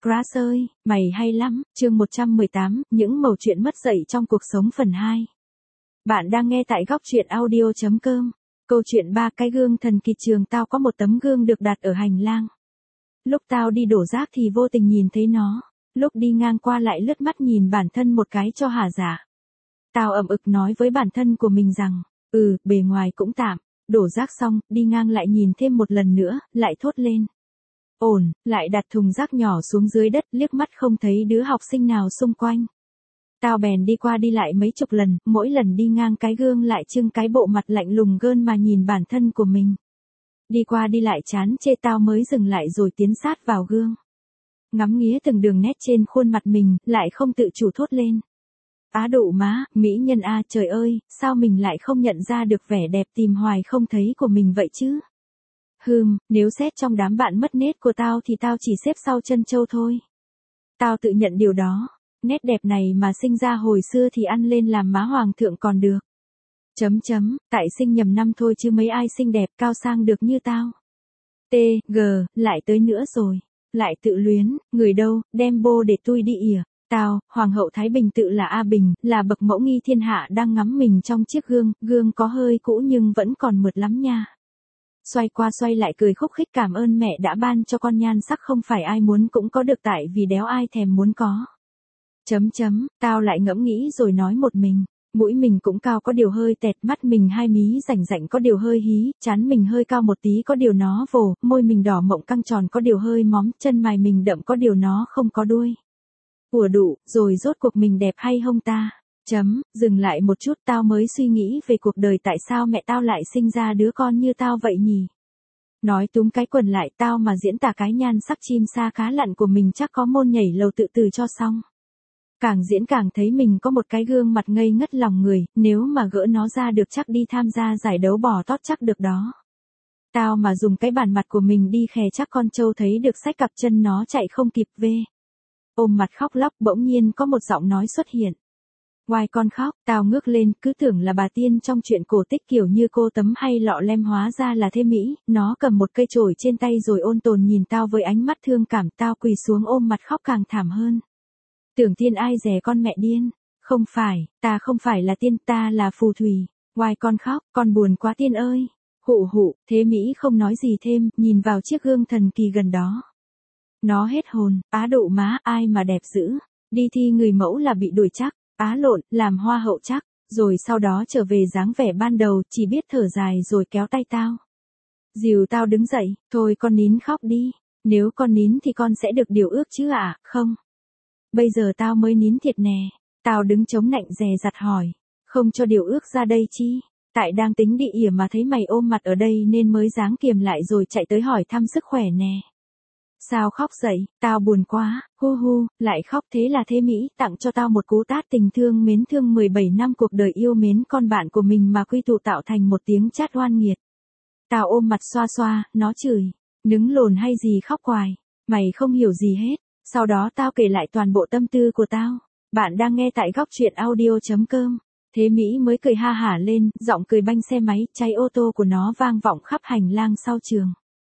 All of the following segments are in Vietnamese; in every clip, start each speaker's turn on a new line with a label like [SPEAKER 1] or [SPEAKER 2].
[SPEAKER 1] Grass ơi, mày hay lắm, chương 118, những mẩu chuyện mất dạy trong cuộc sống phần 2. Bạn đang nghe tại góc truyện audio.com. Câu chuyện 3 cái gương thần kỳ. Trường tao có một tấm gương được đặt ở hành lang. Lúc tao đi đổ rác thì vô tình nhìn thấy nó, lúc đi ngang qua lại lướt mắt nhìn bản thân một cái cho hả dạ. Tao ậm ực nói với bản thân của mình rằng, bề ngoài cũng tạm, đổ rác xong, đi ngang lại nhìn thêm một lần nữa, lại thốt lên. Ổn, lại đặt thùng rác nhỏ xuống dưới đất, liếc mắt không thấy đứa học sinh nào xung quanh. Tao bèn đi qua đi lại mấy chục lần, mỗi lần đi ngang cái gương lại trưng cái bộ mặt lạnh lùng gơn mà nhìn bản thân của mình. Đi qua đi lại chán chê tao mới dừng lại rồi tiến sát vào gương. Ngắm nghía từng đường nét trên khuôn mặt mình, lại không tự chủ thốt lên. Á đụ má, mỹ nhân a, trời ơi, sao mình lại không nhận ra được vẻ đẹp tìm hoài không thấy của mình vậy chứ? Nếu xét trong đám bạn mất nết của tao thì tao chỉ xếp sau chân châu thôi. Tao tự nhận điều đó, nét đẹp này mà sinh ra hồi xưa thì ăn lên làm má hoàng thượng còn được. Tại sinh nhầm năm thôi chứ mấy ai xinh đẹp cao sang được như tao. Lại tới nữa rồi, lại tự luyến, người đâu, đem bô để tui đi ỉa. Tao, Hoàng hậu Thái Bình tự là A Bình, là bậc mẫu nghi thiên hạ đang ngắm mình trong chiếc gương có hơi cũ nhưng vẫn còn mượt lắm nha. Xoay qua xoay lại cười khúc khích cảm ơn mẹ đã ban cho con nhan sắc không phải ai muốn cũng có được tại vì đéo ai thèm muốn có. Tao lại ngẫm nghĩ rồi nói một mình, mũi mình cũng cao có điều hơi tẹt, mắt mình hai mí rảnh rảnh có điều hơi hí, trán mình hơi cao một tí có điều nó vồ, môi mình đỏ mộng căng tròn có điều hơi móm, chân mày mình đậm có điều nó không có đuôi. Ủa đủ, rồi rốt cuộc mình đẹp hay không ta? Dừng lại một chút tao mới suy nghĩ về cuộc đời tại sao mẹ tao lại sinh ra đứa con như tao vậy nhỉ? Nói túm cái quần lại tao mà diễn tả cái nhan sắc chim sa cá lặn của mình chắc có môn nhảy lầu tự tử cho xong. Càng diễn càng thấy mình có một cái gương mặt ngây ngất lòng người, nếu mà gỡ nó ra được chắc đi tham gia giải đấu bò tót chắc được đó. Tao mà dùng cái bản mặt của mình đi khè chắc con trâu thấy được xách cặp chân nó chạy không kịp về. Ôm mặt khóc lóc bỗng nhiên có một giọng nói xuất hiện. Ngoài con khóc, tao ngước lên, cứ tưởng là bà tiên trong chuyện cổ tích kiểu như cô Tấm hay Lọ Lem hóa ra là Thê Mỹ, nó cầm một cây chổi trên tay rồi ôn tồn nhìn tao với ánh mắt thương cảm, tao quỳ xuống ôm mặt khóc càng thảm hơn. Tưởng tiên ai dè con mẹ điên, không phải, ta không phải là tiên, ta là phù thủy. Ngoài con khóc, con buồn quá tiên ơi. Hụ, Thê Mỹ không nói gì thêm, nhìn vào chiếc gương thần kỳ gần đó. Nó hết hồn, á đụ má, ai mà đẹp dữ, đi thi người mẫu là bị đuổi chắc. Á lộn, làm hoa hậu chắc, rồi sau đó trở về dáng vẻ ban đầu, chỉ biết thở dài rồi kéo tay tao. Dìu tao đứng dậy, thôi con nín khóc đi, nếu con nín thì con sẽ được điều ước chứ ạ, không? Bây giờ tao mới nín thiệt nè, tao đứng chống nạnh dè dặt hỏi, không cho điều ước ra đây chi? Tại đang tính đi ỉa mà thấy mày ôm mặt ở đây nên mới dáng kiềm lại rồi chạy tới hỏi thăm sức khỏe nè. Sao khóc dậy, tao buồn quá, lại khóc thế là Thê Mỹ tặng cho tao một cú tát tình thương mến thương 17 năm cuộc đời yêu mến con bạn của mình mà quy tụ tạo thành một tiếng chát oan nghiệt. Tao ôm mặt xoa xoa, nó chửi, nứng lồn hay gì khóc hoài, mày không hiểu gì hết, sau đó tao kể lại toàn bộ tâm tư của tao. Bạn đang nghe tại góc truyện audio.com. Thê Mỹ mới cười ha hả lên, giọng cười banh xe máy, cháy ô tô của nó vang vọng khắp hành lang sau trường.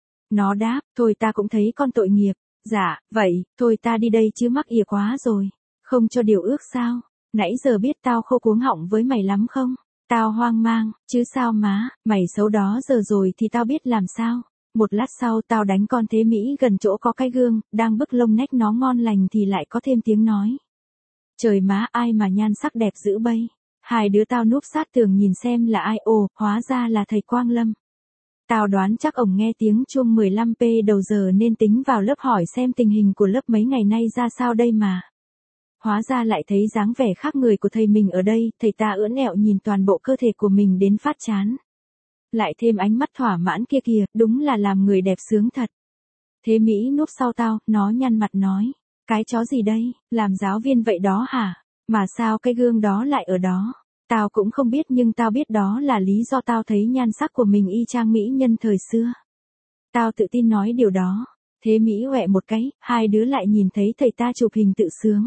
[SPEAKER 1] Nó đáp, thôi ta cũng thấy con tội nghiệp. Dạ, vậy, thôi ta đi đây chứ mắc ỉa quá rồi. Không cho điều ước sao? Nãy giờ biết tao khô cuống họng với mày lắm không? Tao hoang mang, chứ sao má, mày xấu đó giờ rồi thì tao biết làm sao. Một lát sau tao đánh con Thê Mỹ gần chỗ có cái gương, đang bức lông nách nó ngon lành thì lại có thêm tiếng nói. Trời má, ai mà nhan sắc đẹp dữ bây. Hai đứa tao núp sát tường nhìn xem là ai, hóa ra là thầy Quang Lâm. Tao đoán chắc ổng nghe tiếng chuông 15p đầu giờ nên tính vào lớp hỏi xem tình hình của lớp mấy ngày nay ra sao đây mà. Hóa ra lại thấy dáng vẻ khác người của thầy mình ở đây, thầy ta ưỡn ẹo nhìn toàn bộ cơ thể của mình đến phát chán. Lại thêm ánh mắt thỏa mãn kia kìa, đúng là làm người đẹp sướng thật. Thê Mỹ núp sau tao, nó nhăn mặt nói, cái chó gì đây, làm giáo viên vậy đó hả, mà sao cái gương đó lại ở đó? Tao cũng không biết nhưng tao biết đó là lý do tao thấy nhan sắc của mình y chang mỹ nhân thời xưa. Tao tự tin nói điều đó. Thê Mỹ hoẹ một cái, hai đứa lại nhìn thấy thầy ta chụp hình tự sướng.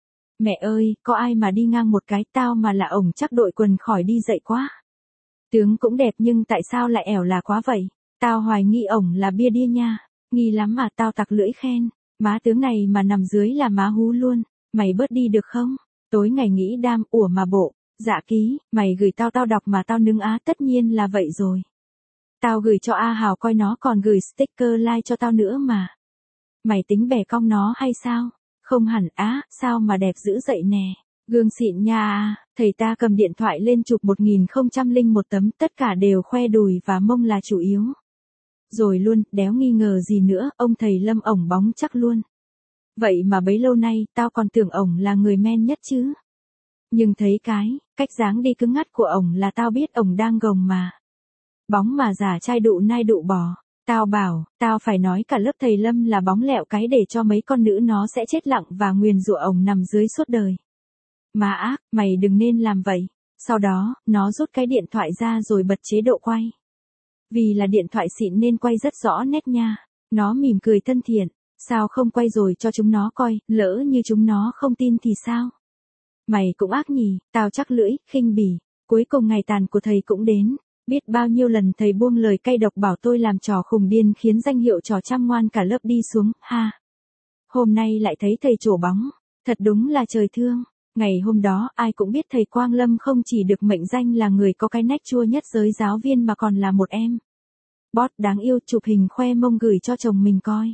[SPEAKER 1] Mẹ ơi, có ai mà đi ngang một cái tao mà là ổng chắc đội quần khỏi đi dậy quá. Tướng cũng đẹp nhưng tại sao lại ẻo là quá vậy? Tao hoài nghi ổng là bia đia nha. Nghi lắm mà tao tặc lưỡi khen. Má tướng này mà nằm dưới là má hú luôn, mày bớt đi được không? Tối ngày nghĩ đam, ủa mà bộ, dạ ký, mày gửi tao đọc mà tao nứng á, tất nhiên là vậy rồi. Tao gửi cho A Hào coi nó còn gửi sticker like cho tao nữa mà. Mày tính bẻ cong nó hay sao? Không hẳn á, sao mà đẹp dữ dậy nè. Gương xịn nha à, thầy ta cầm điện thoại lên chụp 1001 tấm, tất cả đều khoe đùi và mông là chủ yếu. Rồi luôn, đéo nghi ngờ gì nữa, ông thầy Lâm ổng bóng chắc luôn. Vậy mà bấy lâu nay, tao còn tưởng ổng là người men nhất chứ. Nhưng thấy cách dáng đi cứng ngắt của ổng là tao biết ổng đang gồng mà. Bóng mà giả trai đụ nai đụ bò. Tao bảo, tao phải nói cả lớp thầy Lâm là bóng lẹo cái để cho mấy con nữ nó sẽ chết lặng và nguyền rủa ổng nằm dưới suốt đời. Mà ác, mày đừng nên làm vậy. Sau đó, nó rút cái điện thoại ra rồi bật chế độ quay. Vì là điện thoại xịn nên quay rất rõ nét nha. Nó mỉm cười thân thiện. Sao không quay rồi cho chúng nó coi, lỡ như chúng nó không tin thì sao? Mày cũng ác nhỉ, tao chắc lưỡi, khinh bỉ. Cuối cùng ngày tàn của thầy cũng đến. Biết bao nhiêu lần thầy buông lời cay độc bảo tôi làm trò khùng điên khiến danh hiệu trò chăm ngoan cả lớp đi xuống, ha. Hôm nay lại thấy thầy trổ bóng. Thật đúng là trời thương. Ngày hôm đó ai cũng biết thầy Quang Lâm không chỉ được mệnh danh là người có cái nách chua nhất giới giáo viên mà còn là một em boss đáng yêu, chụp hình khoe mông gửi cho chồng mình coi.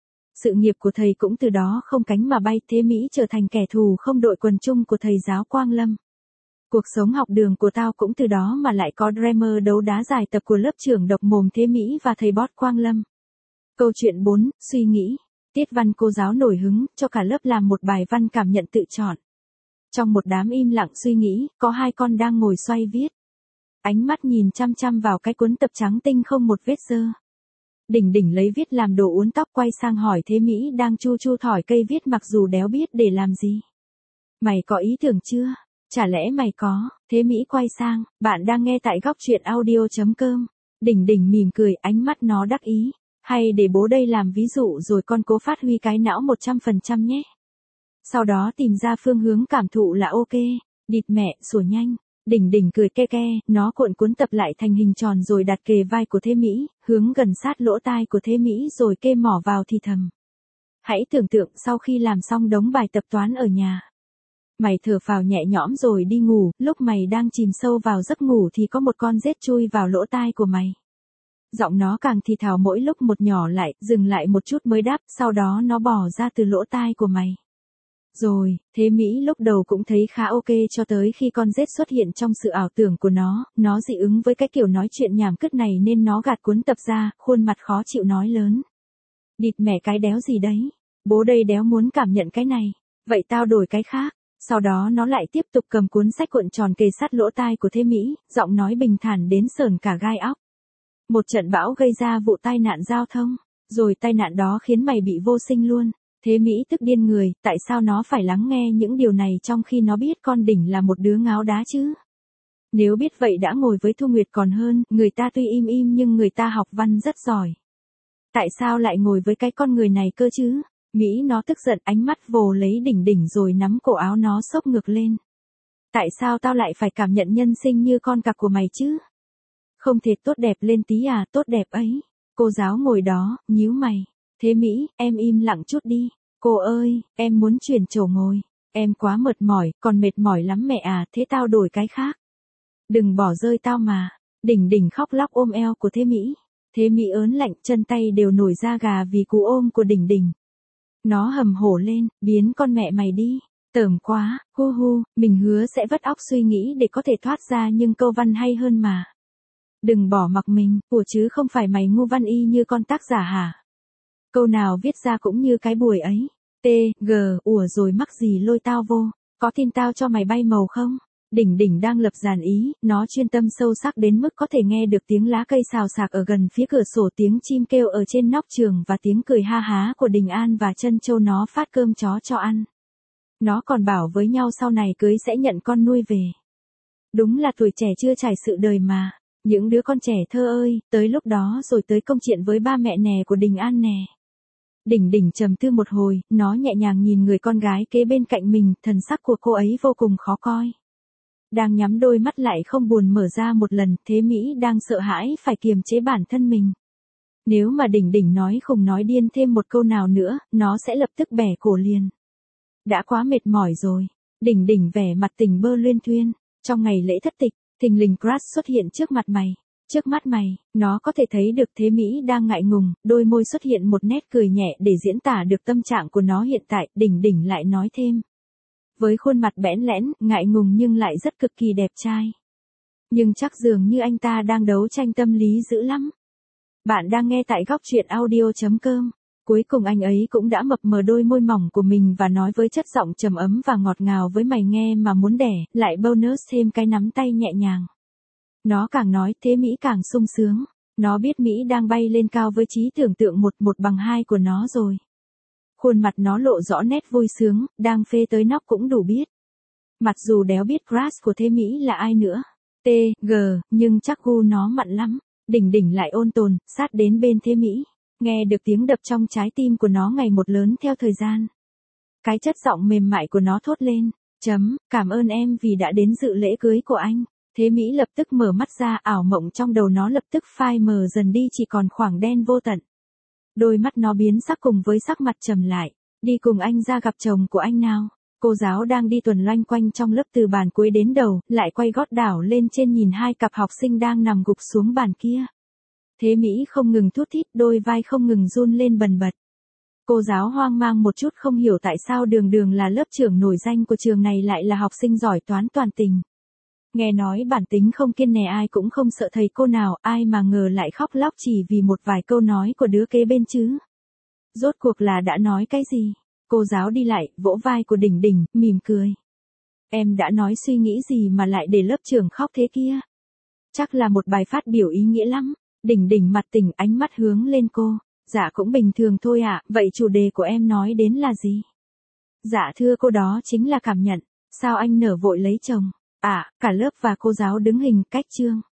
[SPEAKER 1] Sự nghiệp của thầy cũng từ đó không cánh mà bay, Thế Mỹ trở thành kẻ thù không đội quần chung của thầy giáo Quang Lâm. Cuộc sống học đường của tao cũng từ đó mà lại có drama đấu đá giải tập của lớp trưởng độc mồm Thế Mỹ và thầy boss Quang Lâm. Câu chuyện 4, suy nghĩ. Tiết văn cô giáo nổi hứng, cho cả lớp làm một bài văn cảm nhận tự chọn. Trong một đám im lặng suy nghĩ, có hai con đang ngồi xoay viết. Ánh mắt nhìn chăm chăm vào cái cuốn tập trắng tinh không một vết dơ. Đỉnh đỉnh lấy viết làm đồ uốn tóc quay sang hỏi Thế Mỹ đang chu chu thỏi cây viết mặc dù đéo biết để làm gì. Mày có ý tưởng chưa? Chả lẽ mày có? Thế Mỹ quay sang, bạn đang nghe tại góc truyện audio.com. Đỉnh đỉnh mỉm cười, ánh mắt nó đắc ý. Hay để bố đây làm ví dụ rồi con cố phát huy cái não 100% nhé. Sau đó tìm ra phương hướng cảm thụ là ok. Địt mẹ, sủa nhanh. Đỉnh đỉnh cười ke ke, nó cuộn cuốn tập lại thành hình tròn rồi đặt kề vai của Thế Mỹ, hướng gần sát lỗ tai của Thế Mỹ rồi kê mỏ vào thì thầm. Hãy tưởng tượng sau khi làm xong đống bài tập toán ở nhà. Mày thở phào nhẹ nhõm rồi đi ngủ, lúc mày đang chìm sâu vào giấc ngủ thì có một con rết chui vào lỗ tai của mày. Giọng nó càng thì thào mỗi lúc một nhỏ lại, dừng lại một chút mới đáp, sau đó nó bò ra từ lỗ tai của mày. Rồi, Thế Mỹ lúc đầu cũng thấy khá ok cho tới khi con rết xuất hiện trong sự ảo tưởng của nó dị ứng với cái kiểu nói chuyện nhảm cứt này nên nó gạt cuốn tập ra, khuôn mặt khó chịu nói lớn. Địt mẹ cái đéo gì đấy, bố đây đéo muốn cảm nhận cái này, vậy tao đổi cái khác. Sau đó nó lại tiếp tục cầm cuốn sách cuộn tròn kề sát lỗ tai của Thế Mỹ, giọng nói bình thản đến sởn cả gai óc. Một trận bão gây ra vụ tai nạn giao thông, rồi tai nạn đó khiến mày bị vô sinh luôn. Thế Mỹ tức điên người, tại sao nó phải lắng nghe những điều này trong khi nó biết con đỉnh là một đứa ngáo đá chứ? Nếu biết vậy đã ngồi với Thu Nguyệt còn hơn, người ta tuy im im nhưng người ta học văn rất giỏi. Tại sao lại ngồi với cái con người này cơ chứ? Mỹ nó tức giận, ánh mắt vồ lấy đỉnh đỉnh rồi nắm cổ áo nó xốc ngược lên. Tại sao tao lại phải cảm nhận nhân sinh như con cặc của mày chứ? Không thể tốt đẹp lên tí à, tốt đẹp ấy. Cô giáo ngồi đó, nhíu mày. Thế Mỹ, em im lặng chút đi. Cô ơi, em muốn chuyển chỗ ngồi. Em quá mệt mỏi, còn mệt mỏi lắm mẹ à, thế tao đổi cái khác. Đừng bỏ rơi tao mà. Đỉnh đỉnh khóc lóc ôm eo của Thế Mỹ. Thế Mỹ ớn lạnh, chân tay đều nổi da gà vì cú ôm của đỉnh đỉnh. Nó hầm hổ lên, biến con mẹ mày đi. Tởm quá, hu hu, mình hứa sẽ vắt óc suy nghĩ để có thể thoát ra nhưng câu văn hay hơn mà. Đừng bỏ mặc mình, của chứ không phải mày ngu văn y như con tác giả hả? Câu nào viết ra cũng như cái buổi ấy. Ủa rồi mắc gì lôi tao vô, có tin tao cho mày bay màu không? Đỉnh đỉnh đang lập dàn ý, nó chuyên tâm sâu sắc đến mức có thể nghe được tiếng lá cây xào xạc ở gần phía cửa sổ, tiếng chim kêu ở trên nóc trường và tiếng cười ha há của Đình An và Trân Châu nó phát cơm chó cho ăn. Nó còn bảo với nhau sau này cưới sẽ nhận con nuôi về. Đúng là tuổi trẻ chưa trải sự đời mà. Những đứa con trẻ thơ ơi, tới lúc đó rồi tới công chuyện với ba mẹ nè của Đình An nè. Đỉnh đỉnh trầm tư một hồi, nó nhẹ nhàng nhìn người con gái kế bên cạnh mình, thần sắc của cô ấy vô cùng khó coi. Đang nhắm đôi mắt lại không buồn mở ra một lần, Thế Mỹ đang sợ hãi phải kiềm chế bản thân mình. Nếu mà Đỉnh Đỉnh nói khùng nói điên thêm một câu nào nữa, nó sẽ lập tức bẻ cổ liền. Đã quá mệt mỏi rồi. Đỉnh Đỉnh vẻ mặt tỉnh bơ luyên thuyên. Trong ngày lễ thất tịch, thình lình Crush xuất hiện trước mặt mày. Trước mắt mày, nó có thể thấy được Thế Mỹ đang ngại ngùng, đôi môi xuất hiện một nét cười nhẹ để diễn tả được tâm trạng của nó hiện tại. Đỉnh Đỉnh lại nói thêm. Với khuôn mặt bẽn lẽn, ngại ngùng nhưng lại rất cực kỳ đẹp trai. Nhưng chắc dường như anh ta đang đấu tranh tâm lý dữ lắm. Bạn đang nghe tại góc truyện audio.com. Cuối cùng anh ấy cũng đã mập mờ đôi môi mỏng của mình và nói với chất giọng trầm ấm và ngọt ngào với mày nghe mà muốn đẻ, lại bonus thêm cái nắm tay nhẹ nhàng. Nó càng nói Thế Mỹ càng sung sướng. Nó biết Mỹ đang bay lên cao với trí tưởng tượng 1/2 của nó rồi. Khuôn mặt nó lộ rõ nét vui sướng, đang phê tới nóc cũng đủ biết. Mặc dù đéo biết crush của Thế Mỹ là ai nữa. T.G. Nhưng chắc gu nó mặn lắm. Đỉnh Đỉnh lại ôn tồn, sát đến bên Thế Mỹ. Nghe được tiếng đập trong trái tim của nó ngày một lớn theo thời gian. Cái chất giọng mềm mại của nó thốt lên. Cảm ơn em vì đã đến dự lễ cưới của anh. Thế Mỹ lập tức mở mắt ra, ảo mộng trong đầu nó lập tức phai mờ dần đi, chỉ còn khoảng đen vô tận. Đôi mắt nó biến sắc cùng với sắc mặt trầm lại. Đi cùng anh ra gặp chồng của anh nào. Cô giáo đang đi tuần loanh quanh trong lớp từ bàn cuối đến đầu, lại quay gót đảo lên trên nhìn hai cặp học sinh đang nằm gục xuống bàn kia. Thế Mỹ không ngừng thút thít, đôi vai không ngừng run lên bần bật. Cô giáo hoang mang một chút, không hiểu tại sao Đường Đường là lớp trưởng nổi danh của trường này lại là học sinh giỏi toán toàn tình. Nghe nói bản tính không kiêng nể ai cũng không sợ thầy cô nào, ai mà ngờ lại khóc lóc chỉ vì một vài câu nói của đứa kế bên chứ. Rốt cuộc là đã nói cái gì? Cô giáo đi lại, vỗ vai của Đỉnh Đỉnh, mỉm cười. Em đã nói suy nghĩ gì mà lại để lớp trưởng khóc thế kia? Chắc là một bài phát biểu ý nghĩa lắm. Đỉnh Đỉnh mặt tỉnh, ánh mắt hướng lên cô. Dạ cũng bình thường thôi ạ, vậy chủ đề của em nói đến là gì? Dạ thưa cô, đó chính là cảm nhận. Sao anh nở vội lấy chồng? Cả lớp và cô giáo đứng hình cách chương.